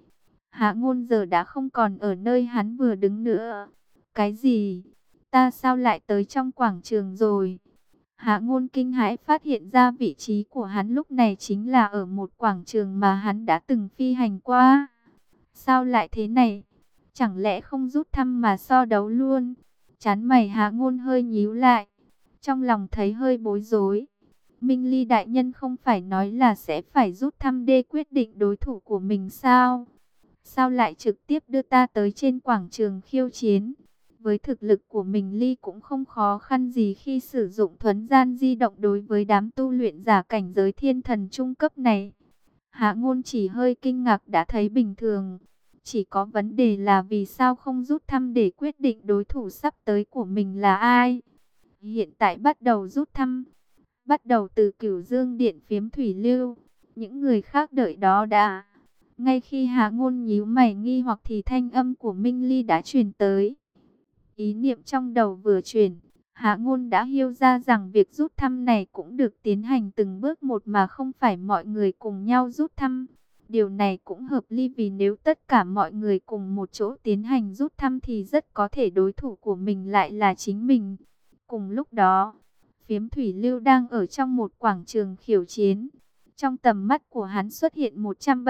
Hạ Ngôn giờ đã không còn ở nơi hắn vừa đứng nữa. Cái gì? Ta sao lại tới trong quảng trường rồi? Hạ Ngôn kinh hãi phát hiện ra vị trí của hắn lúc này chính là ở một quảng trường mà hắn đã từng phi hành qua. Sao lại thế này? Chẳng lẽ không rút thăm mà so đấu luôn? Trán mày Hạ Ngôn hơi nhíu lại, trong lòng thấy hơi bối rối. Minh Ly đại nhân không phải nói là sẽ phải rút thăm để quyết định đối thủ của mình sao? Sao lại trực tiếp đưa ta tới trên quảng trường khiêu chiến? Với thực lực của mình, Ly cũng không khó khăn gì khi sử dụng thuấn gian di động đối với đám tu luyện giả cảnh giới thiên thần trung cấp này. Hạ Ngôn chỉ hơi kinh ngạc đã thấy bình thường. Chỉ có vấn đề là vì sao không rút thăm để quyết định đối thủ sắp tới của mình là ai? Hiện tại bắt đầu rút thăm. Bắt đầu từ Cửu Dương Điện Phiếm Thủy Lưu. Những người khác đợi đó đã. Ngay khi Hạ Ngôn nhíu mày nghi hoặc thì thanh âm của Minh Ly đã truyền tới. Ý niệm trong đầu vừa chuyển, Hạ Ngôn đã hiểu ra rằng việc rút thăm này cũng được tiến hành từng bước một mà không phải mọi người cùng nhau rút thăm. Điều này cũng hợp lý vì nếu tất cả mọi người cùng một chỗ tiến hành rút thăm thì rất có thể đối thủ của mình lại là chính mình. Cùng lúc đó, Phiếm Thủy Lưu đang ở trong một quảng trường khiêu chiến. Trong tầm mắt của hắn xuất hiện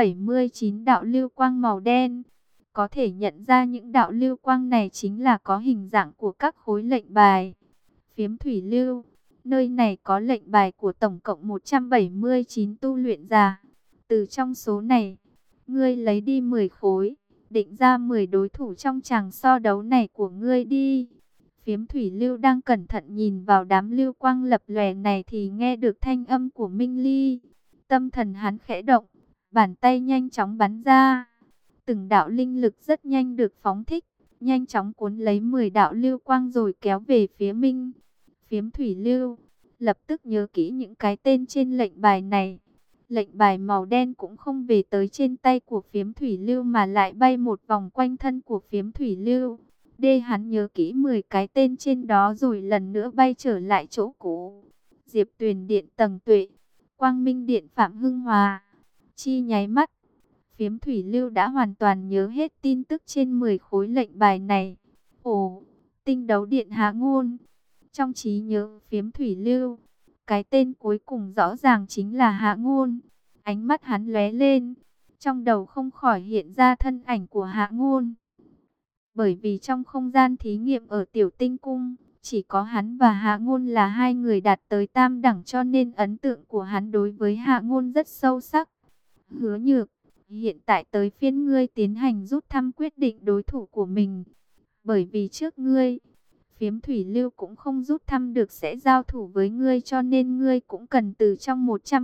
179 đạo lưu quang màu đen. Có thể nhận ra những đạo lưu quang này chính là có hình dạng của các khối lệnh bài. Phiếm Thủy Lưu, nơi này có lệnh bài của tổng cộng 179 tu luyện giả. Từ trong số này, ngươi lấy đi 10 khối, định ra 10 đối thủ trong tràng so đấu này của ngươi đi. Phiếm Thủy Lưu đang cẩn thận nhìn vào đám lưu quang lập lòe này thì nghe được thanh âm của Minh Ly. Tâm thần hắn khẽ động, bàn tay nhanh chóng bắn ra. Từng đạo linh lực rất nhanh được phóng thích, nhanh chóng cuốn lấy 10 đạo lưu quang rồi kéo về phía Minh. Phiếm Thủy Lưu, lập tức nhớ kỹ những cái tên trên lệnh bài này. Lệnh bài màu đen cũng không về tới trên tay của Phiếm Thủy Lưu mà lại bay một vòng quanh thân của Phiếm Thủy Lưu. Hắn nhớ kỹ 10 cái tên trên đó rồi lần nữa bay trở lại chỗ cũ. Diệp Tuyền Điện Tầng Tuệ, Quang Minh Điện Phạm Hưng Hòa. Chi nháy mắt, Phiếm Thủy Lưu đã hoàn toàn nhớ hết tin tức trên 10 khối lệnh bài này. Ồ, Tinh Đấu Điện Hạ Ngôn. Trong trí nhớ Phiếm Thủy Lưu, cái tên cuối cùng rõ ràng chính là Hạ Ngôn. Ánh mắt hắn lóe lên, trong đầu không khỏi hiện ra thân ảnh của Hạ Ngôn. Bởi vì trong không gian thí nghiệm ở Tiểu Tinh Cung, chỉ có hắn và Hạ Ngôn là hai người đạt tới tam đẳng cho nên ấn tượng của hắn đối với Hạ Ngôn rất sâu sắc. Hứa Nhược, hiện tại tới phiên ngươi tiến hành rút thăm quyết định đối thủ của mình. Bởi vì trước ngươi, Phiếm Thủy Lưu cũng không rút thăm được sẽ giao thủ với ngươi cho nên ngươi cũng cần từ trong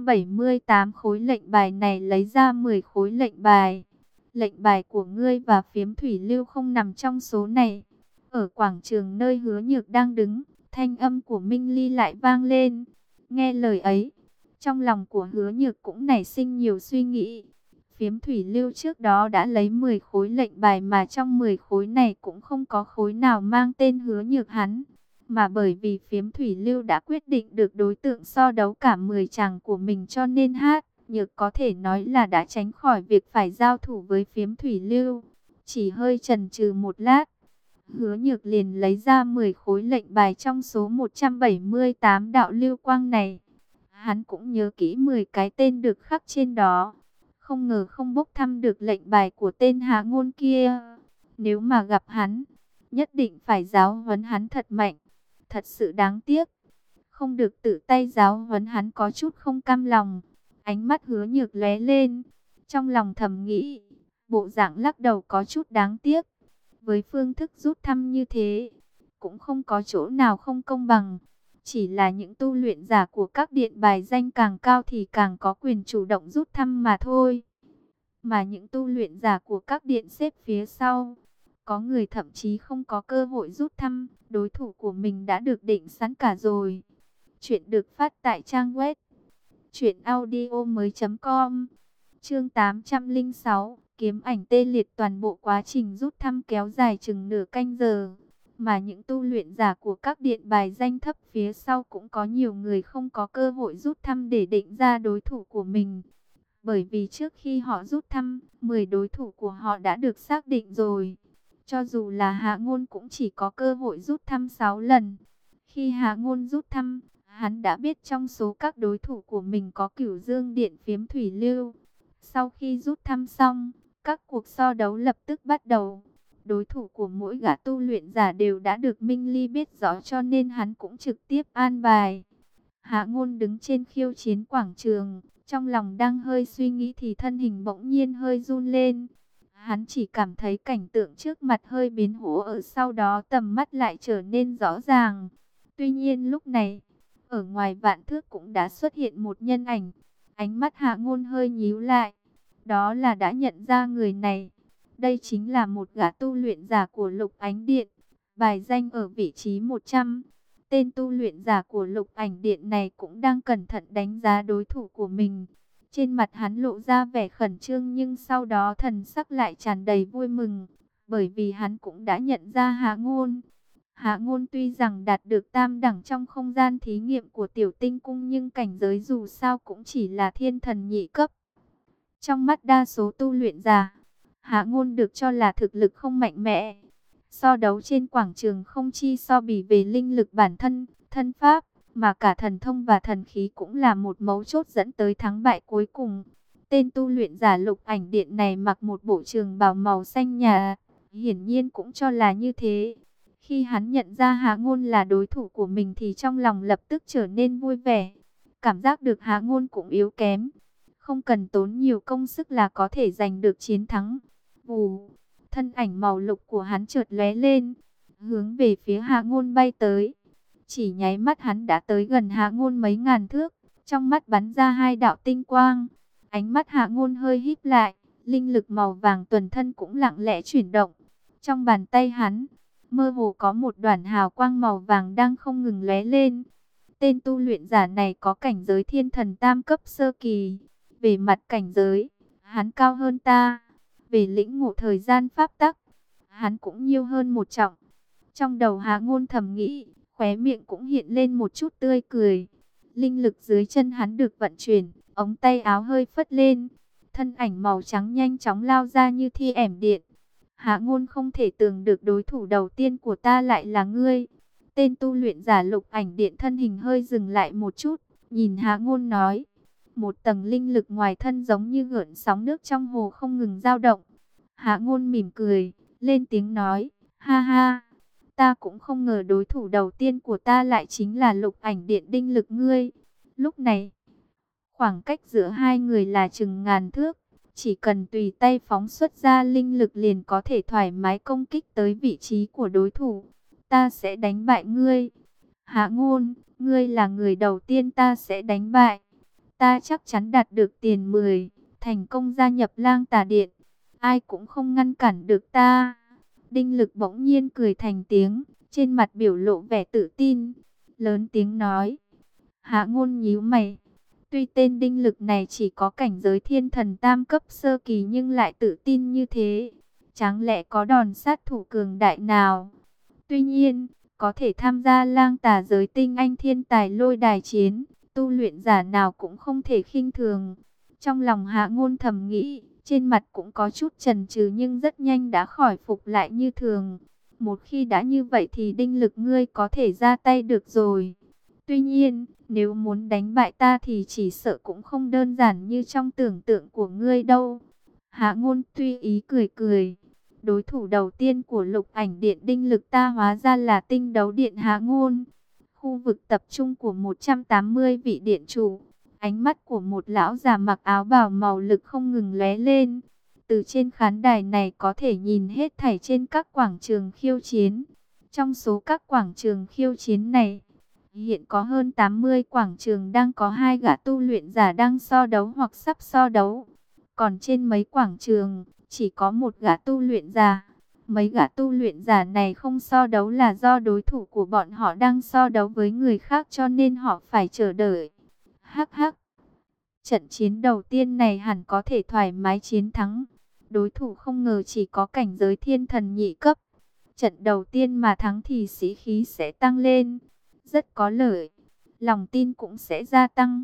178 khối lệnh bài này lấy ra 10 khối lệnh bài. Lệnh bài của ngươi và Phiếm Thủy Lưu không nằm trong số này. Ở quảng trường nơi Hứa Nhược đang đứng, thanh âm của Minh Ly lại vang lên. Nghe lời ấy, trong lòng của Hứa Nhược cũng nảy sinh nhiều suy nghĩ. Phiếm Thủy Lưu trước đó đã lấy 10 khối lệnh bài mà trong 10 khối này cũng không có khối nào mang tên Hứa Nhược hắn. Mà bởi vì Phiếm Thủy Lưu đã quyết định được đối tượng so đấu cả 10 chàng của mình cho nên Nhược có thể nói là đã tránh khỏi việc phải giao thủ với Phiếm Thủy Lưu. Chỉ hơi chần chừ một lát, Hứa Nhược liền lấy ra 10 khối lệnh bài trong số 178 đạo lưu quang này. Hắn cũng nhớ kỹ 10 cái tên được khắc trên đó. Không ngờ không bốc thăm được lệnh bài của tên Hạ Ngôn kia. Nếu mà gặp hắn, nhất định phải giáo huấn hắn thật mạnh. Thật sự đáng tiếc, không được tự tay giáo huấn hắn, có chút không cam lòng. Ánh mắt Hứa Nhược lóe lên, trong lòng thầm nghĩ, bộ dạng lắc đầu có chút đáng tiếc. Với phương thức rút thăm như thế, cũng không có chỗ nào không công bằng. Chỉ là những tu luyện giả của các điện bài danh càng cao thì càng có quyền chủ động rút thăm mà thôi. Mà những tu luyện giả của các điện xếp phía sau, có người thậm chí không có cơ hội rút thăm, đối thủ của mình đã được định sẵn cả rồi. Chuyện được phát tại trang web truyệnaudiomoi.com. Chương 806, kiếm ảnh tê liệt. Toàn bộ quá trình rút thăm kéo dài chừng nửa canh giờ. Mà những tu luyện giả của các điện bài danh thấp phía sau cũng có nhiều người không có cơ hội rút thăm để định ra đối thủ của mình. Bởi vì trước khi họ rút thăm, 10 đối thủ của họ đã được xác định rồi. Cho dù là Hạ Ngôn cũng chỉ có cơ hội rút thăm 6 lần. Khi Hạ Ngôn rút thăm, hắn đã biết trong số các đối thủ của mình có Cửu Dương Điện Phiếm Thủy Lưu. Sau khi rút thăm xong, các cuộc so đấu lập tức bắt đầu. Đối thủ của mỗi gã tu luyện giả đều đã được Minh Ly biết rõ, cho nên hắn cũng trực tiếp an bài. Hạ Ngôn đứng trên khiêu chiến quảng trường, trong lòng đang hơi suy nghĩ thì thân hình bỗng nhiên hơi run lên. Hắn chỉ cảm thấy cảnh tượng trước mặt hơi biến hóa, sau đó tầm mắt lại trở nên rõ ràng. Tuy nhiên lúc này, ở ngoài vạn thước cũng đã xuất hiện một nhân ảnh. Ánh mắt Hạ Ngôn hơi nhíu lại. Đó là đã nhận ra người này. Đây chính là một gã tu luyện giả của Lục Ánh Điện, bài danh ở vị trí 100. Tên tu luyện giả của Lục Ảnh Điện này cũng đang cẩn thận đánh giá đối thủ của mình. Trên mặt hắn lộ ra vẻ khẩn trương, nhưng sau đó thần sắc lại tràn đầy vui mừng, bởi vì hắn cũng đã nhận ra Hạ Ngôn. Hạ Ngôn tuy rằng đạt được tam đẳng trong không gian thí nghiệm của Tiểu Tinh Cung, nhưng cảnh giới dù sao cũng chỉ là thiên thần nhị cấp. Trong mắt đa số tu luyện giả, Hạ Ngôn được cho là thực lực không mạnh mẽ. So đấu trên quảng trường không chi so bì về linh lực bản thân, thân pháp, mà cả thần thông và thần khí cũng là một mấu chốt dẫn tới thắng bại cuối cùng. Tên tu luyện giả Lục Ảnh Điện này mặc một bộ trường bào màu xanh nhà, hiển nhiên cũng cho là như thế. Khi hắn nhận ra Hạ Ngôn là đối thủ của mình thì trong lòng lập tức trở nên vui vẻ. Cảm giác được Hạ Ngôn cũng yếu kém, không cần tốn nhiều công sức là có thể giành được chiến thắng. Vù, thân ảnh màu lục của hắn chợt lóe lên, hướng về phía Hạ Ngôn bay tới. Chỉ nháy mắt hắn đã tới gần Hạ Ngôn mấy ngàn thước, trong mắt bắn ra hai đạo tinh quang. Ánh mắt Hạ Ngôn hơi híp lại, linh lực màu vàng tuần thân cũng lặng lẽ chuyển động. Trong bàn tay hắn, mơ hồ có một đoàn hào quang màu vàng đang không ngừng lóe lên. Tên tu luyện giả này có cảnh giới thiên thần tam cấp sơ kỳ. Về mặt cảnh giới, hắn cao hơn ta. Về lĩnh ngộ thời gian pháp tắc, hắn cũng nhiều hơn một trọng. Trong đầu Hạ Ngôn thầm nghĩ, khóe miệng cũng hiện lên một chút tươi cười. Linh lực dưới chân hắn được vận chuyển, ống tay áo hơi phất lên. Thân ảnh màu trắng nhanh chóng lao ra như thi ẻm điện. Hạ Ngôn không thể tưởng được đối thủ đầu tiên của ta lại là ngươi. Tên tu luyện giả Lục Ảnh Điện thân hình hơi dừng lại một chút, nhìn Hạ Ngôn nói. Một tầng linh lực ngoài thân giống như gợn sóng nước trong hồ không ngừng dao động. Hạ Ngôn mỉm cười, lên tiếng nói, ha ha, ta cũng không ngờ đối thủ đầu tiên của ta lại chính là Lục Ảnh Điện đinh lực ngươi. Lúc này, khoảng cách giữa hai người là chừng ngàn thước, chỉ cần tùy tay phóng xuất ra linh lực liền có thể thoải mái công kích tới vị trí của đối thủ. Ta sẽ đánh bại ngươi. Hạ Ngôn, ngươi là người đầu tiên ta sẽ đánh bại. Ta chắc chắn đạt được tiền 10, thành công gia nhập Lang Tà Điện. Ai cũng không ngăn cản được ta. Đinh Lực bỗng nhiên cười thành tiếng, trên mặt biểu lộ vẻ tự tin, lớn tiếng nói. Hạ Ngôn nhíu mày. Tuy tên Đinh Lực này chỉ có cảnh giới thiên thần tam cấp sơ kỳ nhưng lại tự tin như thế. Chẳng lẽ có đòn sát thủ cường đại nào? Tuy nhiên, có thể tham gia Lang Tà giới tinh anh thiên tài lôi đài chiến, tu luyện giả nào cũng không thể khinh thường. Trong lòng Hạ Ngôn thầm nghĩ, trên mặt cũng có chút chần chừ nhưng rất nhanh đã khỏi phục lại như thường. Một khi đã như vậy thì Đinh Lực ngươi có thể ra tay được rồi. Tuy nhiên, nếu muốn đánh bại ta thì chỉ sợ cũng không đơn giản như trong tưởng tượng của ngươi đâu. Hạ Ngôn tuy ý cười cười. Đối thủ đầu tiên của Lục Ảnh Điện Đinh Lực ta hóa ra là Tinh Đấu Điện Hạ Ngôn. Khu vực tập trung của 180 vị điện chủ. Ánh mắt của một lão già mặc áo bào màu lực không ngừng lóe lên. Từ trên khán đài này có thể nhìn hết thảy trên các quảng trường khiêu chiến. Trong số các quảng trường khiêu chiến này, hiện có hơn 80 quảng trường đang có hai gã tu luyện giả đang so đấu hoặc sắp so đấu. Còn trên mấy quảng trường, chỉ có một gã tu luyện giả. Mấy gã tu luyện giả này không so đấu là do đối thủ của bọn họ đang so đấu với người khác cho nên họ phải chờ đợi. Hắc hắc. Trận chiến đầu tiên này hẳn có thể thoải mái chiến thắng. Đối thủ không ngờ chỉ có cảnh giới thiên thần nhị cấp. Trận đầu tiên mà thắng thì sĩ khí sẽ tăng lên. Rất có lợi. Lòng tin cũng sẽ gia tăng.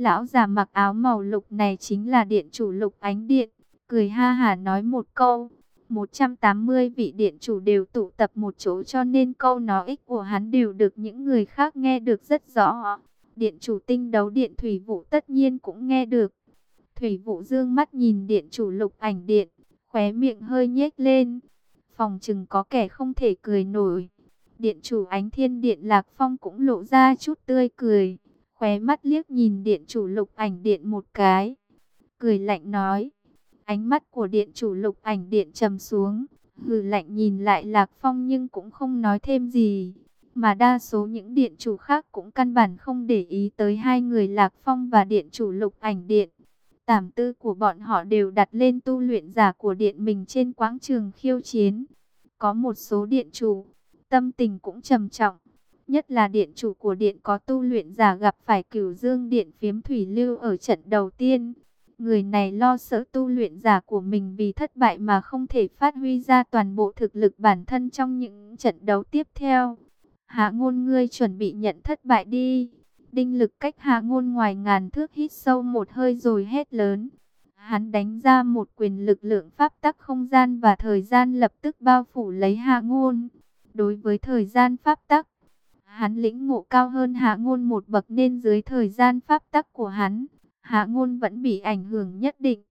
Lão già mặc áo màu lục này chính là điện chủ Lục Ánh Điện, cười ha hả nói một câu. 180 vị điện chủ đều tụ tập một chỗ, cho nên câu nói ích của hắn đều được những người khác nghe được rất rõ. Điện chủ Tinh Đấu Điện Thủy Vũ tất nhiên cũng nghe được. Thủy Vũ dương mắt nhìn điện chủ Lục Ảnh Điện, khóe miệng hơi nhếch lên. Phòng chừng có kẻ không thể cười nổi. Điện chủ Ánh Thiên Điện Lạc Phong cũng lộ ra chút tươi cười, khóe mắt liếc nhìn điện chủ Lục Ảnh Điện một cái, cười lạnh nói. Ánh mắt của điện chủ Lục Ảnh Điện trầm xuống, hừ lạnh nhìn lại Lạc Phong nhưng cũng không nói thêm gì. Mà đa số những điện chủ khác cũng căn bản không để ý tới hai người Lạc Phong và điện chủ Lục Ảnh Điện. Tảm tư của bọn họ đều đặt lên tu luyện giả của điện mình trên quảng trường khiêu chiến. Có một số điện chủ, tâm tình cũng trầm trọng. Nhất là điện chủ của điện có tu luyện giả gặp phải Cửu Dương Điện Phiếm Thủy Lưu ở trận đầu tiên. Người này lo sợ tu luyện giả của mình vì thất bại mà không thể phát huy ra toàn bộ thực lực bản thân trong những trận đấu tiếp theo. Hạ Ngôn, ngươi chuẩn bị nhận thất bại đi. Đinh Lực cách Hạ Ngôn ngoài ngàn thước hít sâu một hơi rồi hét lớn. Hắn đánh ra một quyền, lực lượng pháp tắc không gian và thời gian lập tức bao phủ lấy Hạ Ngôn. Đối với thời gian pháp tắc, hắn lĩnh ngộ cao hơn Hạ Ngôn một bậc nên dưới thời gian pháp tắc của hắn, Hạ Ngôn vẫn bị ảnh hưởng nhất định.